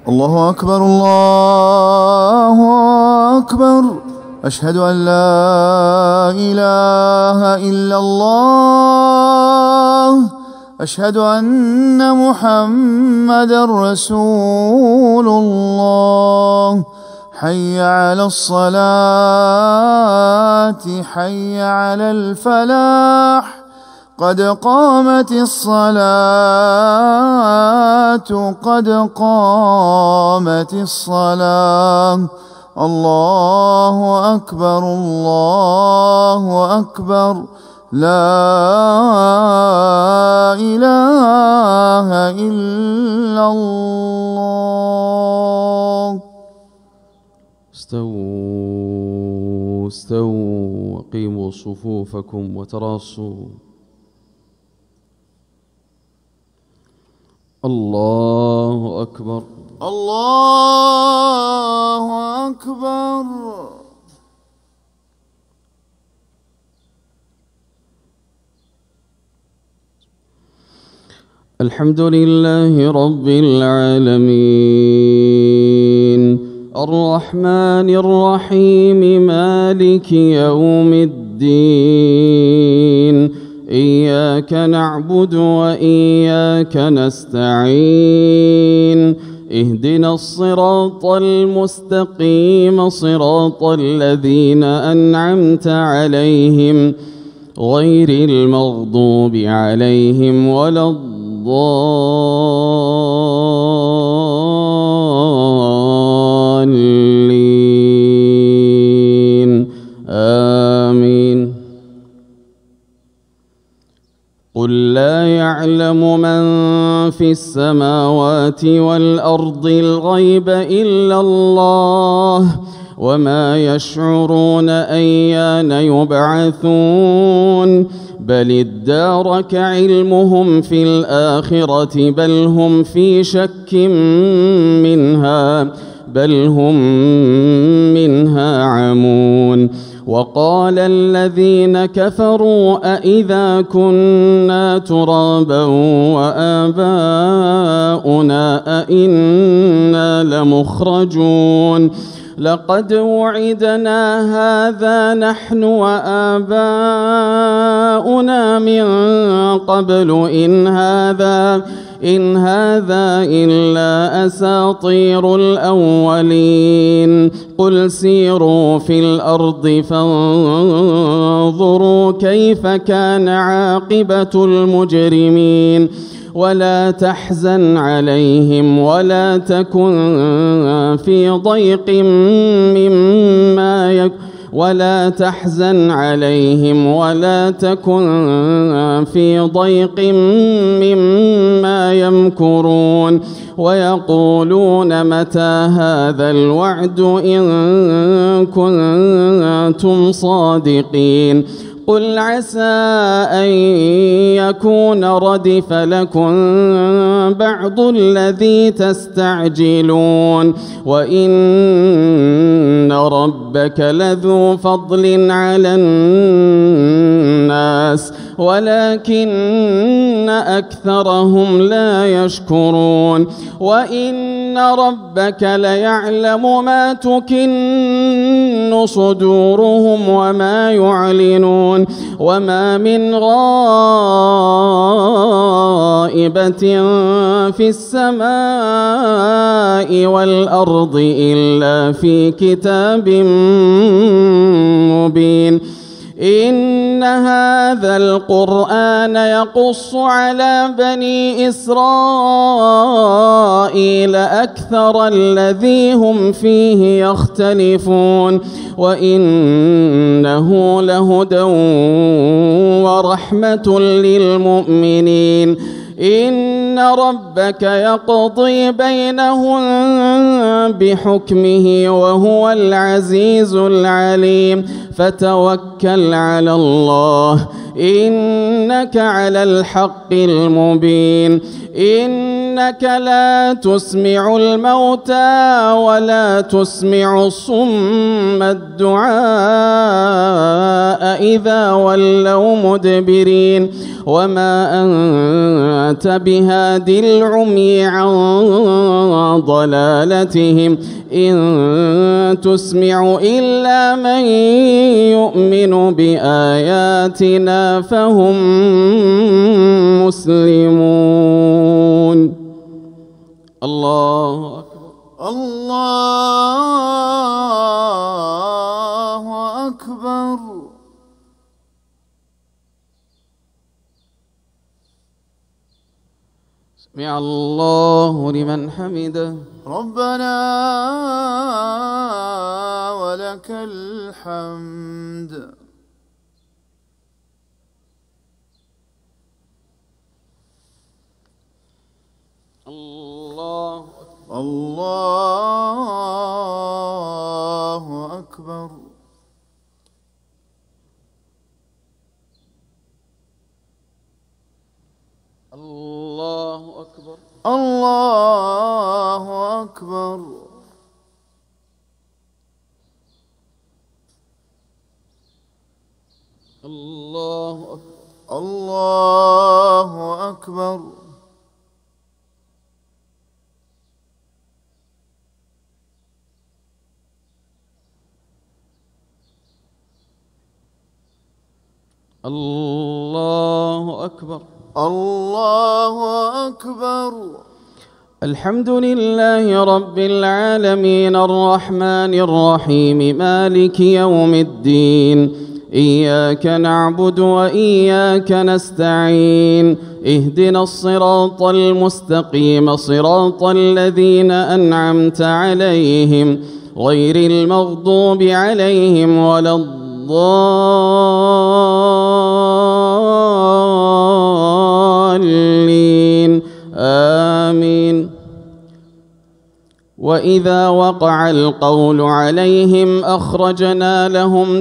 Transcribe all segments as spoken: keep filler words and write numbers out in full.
الله أكبر الله أكبر. أشهد أن لا إله إلا الله. أشهد أن محمدًا رسول الله. حي على الصلاة حي على الفلاح. قد قامت الصلاة قد قامت الصلاة. الله أكبر الله أكبر. لا إله إلا الله. استووا استووا وقيموا صفوفكم وتراصوا. الله أكبر الله أكبر. الحمد لله رب العالمين الرحمن الرحيم مالك يوم الدين. إياك نعبد وإياك نستعين. اهدنا الصراط المستقيم صراط الذين أنعمت عليهم غير المغضوب عليهم ولا الضالين. آمين. قل لا يعلم من في السماوات والأرض الغيب إلا الله وما يشعرون أيان يبعثون. بل ادارك علمهم في الآخرة بل هم في شك منها بل هم منها عمون. وقال الذين كفروا أإذا كنا ترابا وآباؤنا أإنا لمخرجون. لقد وعدنا هذا نحن وآباؤنا من قبل إن هذا إن هذا إلا أساطير الأولين. قل سيروا في الأرض فانظروا كيف كان عاقبة المجرمين. ولا تحزن عليهم ولا تكن في ضيق مما يك ولا تحزن عليهم ولا تكن في ضيق مما يمكرون. ويقولون متى هذا الوعد إن كنتم صادقين. قل عسى أن يكون ردف لكم بعض الذي تستعجلون. وإن ربك لذو فضل على الناس ولكن أكثرهم لا يشكرون. وإن ربك ليعلم ما تكن صدورهم وما يعلنون. وما من غائبة في السماء والأرض إلا في كتاب مبين. إن هذا القرآن يقص على بني إسرائيل أكثر الذي هم فيه يختلفون. وإنه لهدى ورحمة للمؤمنين. إن ربك يقضي بينهم بحكمه وهو العزيز العليم. فتوكل على الله إنك على الحق المبين. إنك لا تسمع الموتى ولا تسمع الصم الدعاء إذا ولوا مدبرين. وما أنت بهاد العمي عن ضلالتهم إن تسمع إلا من يؤمن بآياتنا فهم مسلمون. الله أكبر. الله أكبر. سمع الله لمن حمده. ربنا ولك الحمد. الله الله أكبر. الله أكبر. الله أكبر. الله أكبر. الله أكبر. الله أكبر. الله أكبر. الحمد لله رب العالمين الرحمن الرحيم مالك يوم الدين إياك نعبد وإياك نستعين اهدنا الصراط المستقيم صراط الذين أنعمت عليهم غير المغضوب عليهم ولا الضالين آمين. وإذا وقع القول عليهم أخرجنا لهم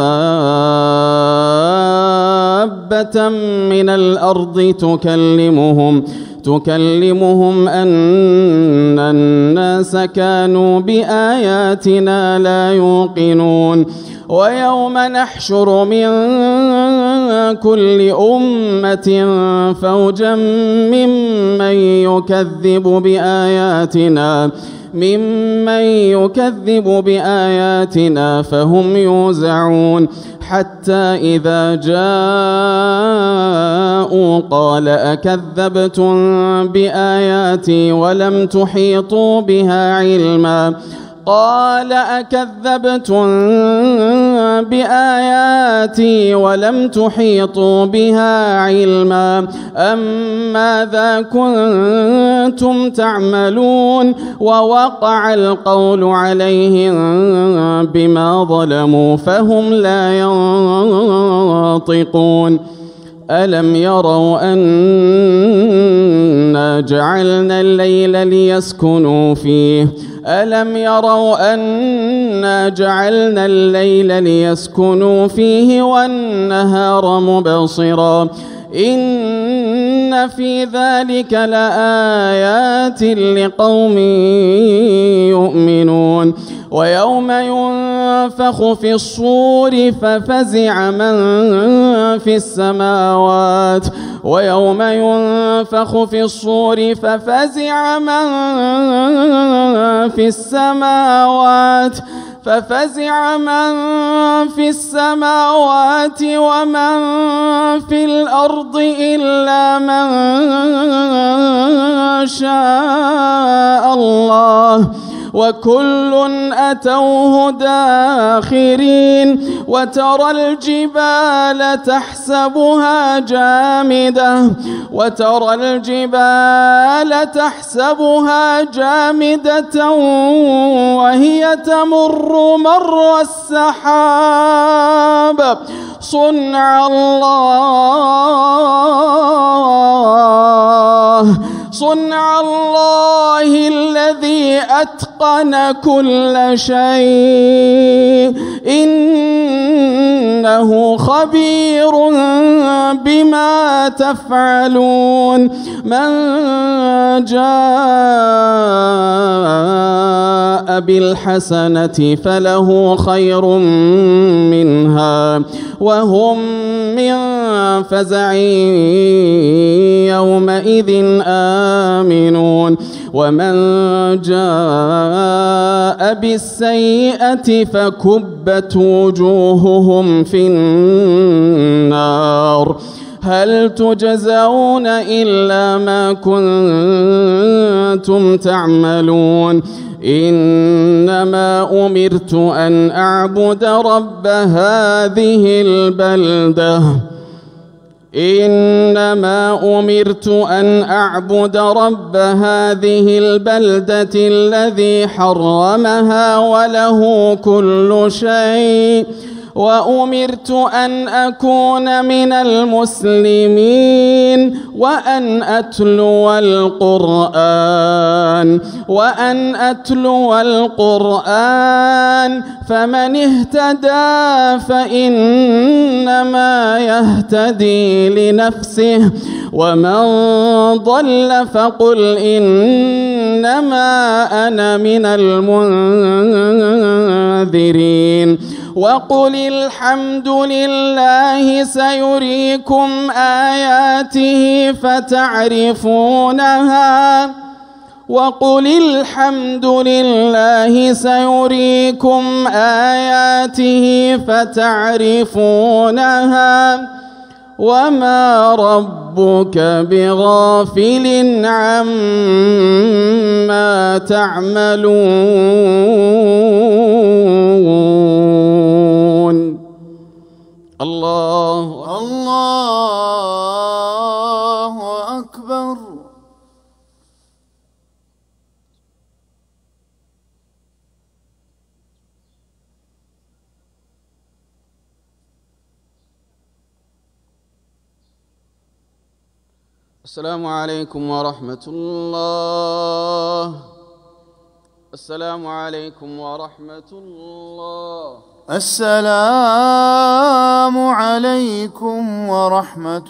دابة من الأرض تكلمهم تكلمهم أن الناس كانوا بآياتنا لا يوقنون. ويوم نحشر من كل أمة فوجا ممن يكذب بآياتنا ممن يكذب بآياتنا فهم يوزعون حتى إذا جاءوا قال أكذبتم بآياتي ولم تحيطوا بها علما قال أكذبتم بآياتي ولم تحيطوا بها علما أم ماذا كنتم تعملون ووقع القول عليهم بما ظلموا فهم لا ينطقون. ألم يروا أنا جعلنا الليل ليسكنوا فيه ألم يروا أنا جعلنا الليل ليسكنوا فيه والنهار مبصرا إن في ذلك لآيات لقوم يؤمنون. ويوم ينفخ في الصور ففزع من في السماوات ويوم ينفخ في الصور ففزع من في السماوات ففزع من في السماوات ومن في الأرض إلا من شاء الله وكل أتوه داخرين. وترى الجبال تحسبها جامدة وترى الجبال تحسبها جامدة وهي تمر مر السحاب صنع الله صنع الله الذي أتقن كل شيء إنه خبير بما تفعلون. من جاء بالحسنة فله خير منها وهم من فزع يومئذ آمنون ومن جاء بالسيئة فكبت وجوههم في النار هل تجزون إلا ما كنتم تعملون إنما أمرت أن أعبد رب هذه البلدة إنما أمرت أن أعبد رب هذه البلدة الذي حرمها وله كل شيء وأمرت أن أكون من المسلمين وأن أتلو القرآن وأن أتلو القرآن فمن اهتدى فإنما يهتدي لنفسه ومن ضل فقل إنما أنا من المنذرين وقل الحمد لله سيريكم آياته فتعرفونها وقل الحمد لله سيريكم آياته فتعرفونها وما ربك بغافل عما تعملون الله الله أكبر. السلام عليكم ورحمة الله. السلام عليكم ورحمة الله. السلام عليكم ورحمة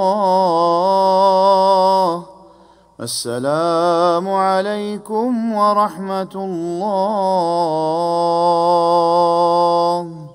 الله. السلام عليكم ورحمة الله.